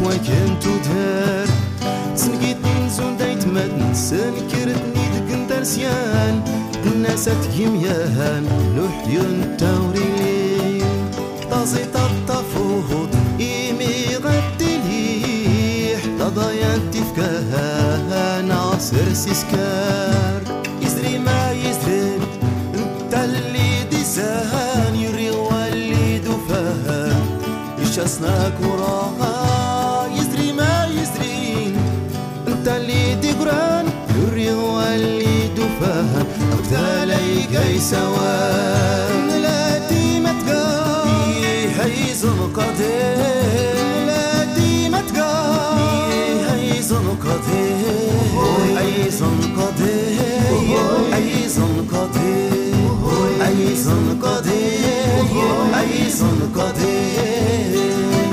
وكنت دار سنقيت نزون دايت مدن سنكرتني دق درسيان الناس تجميان نحيون توري طازي تطفوض إيمي غدليح تضايا تفكاها ناصر سيسكار يزري ما يزري انت اللي ديسان يري واللي دفان يشاسنا كوراها يزري ما يزرين انت اللي دقران يري واللي دفان أبدالي قاي سوان لا ديما تقال هيزن قدير لا ديما تقال هيزن قدير هيزن قدير هيزن قدير هيزن قدير هيزن قدير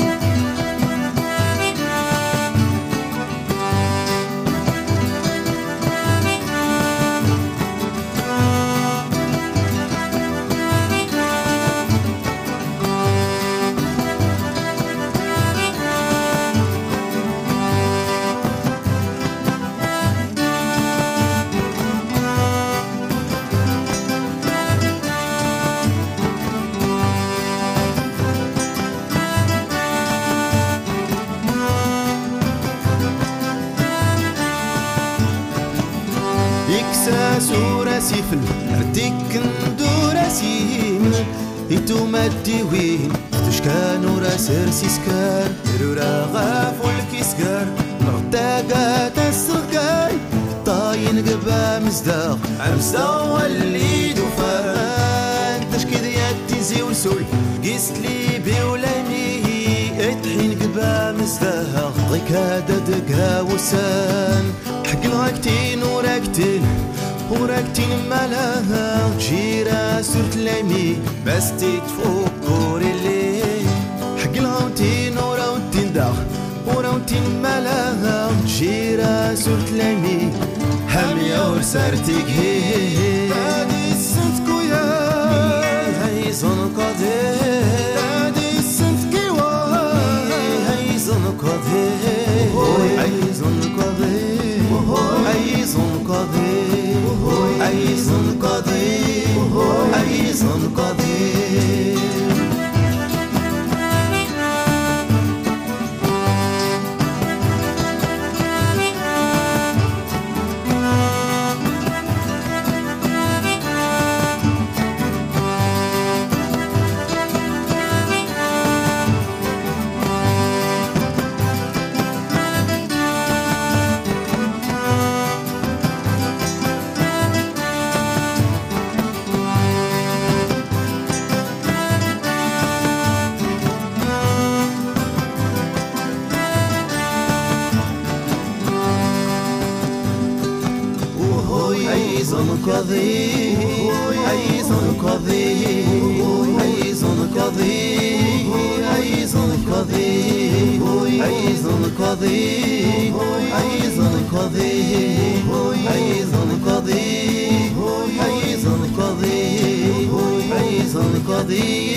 سورة سيفل أرديك ندورة سيم إتو مادي وين تشكان وراسر سيسكار رورا غافو الكيسكار نغتاقا تسرقاي طاين قبا مزداق عمزداق واللي دوفان تشكي دياتي زي ورسول قيس لي بيولاني اتحين قبا مزداق ضيكا دقا وسان حق الغاكتين وراكتين وراكتين مالها جيرا سورت لامي بس تتفكر اللي حق الهاوتين وراوتين داخ وراوتين مالها جيرا سورت لامي هم يور سارتك هي هادي السنت كويا هيزن قدير هادي السنت كيوا هيزن قدير هيزن قدير هيزن قدير أيزن قدير أيزن قدير أيزن قدير أيزن قدير أيزن قدير أيزن قدير أيزن قدير أيزن قدير أيزن قدير أيزن قدير أيزن قدير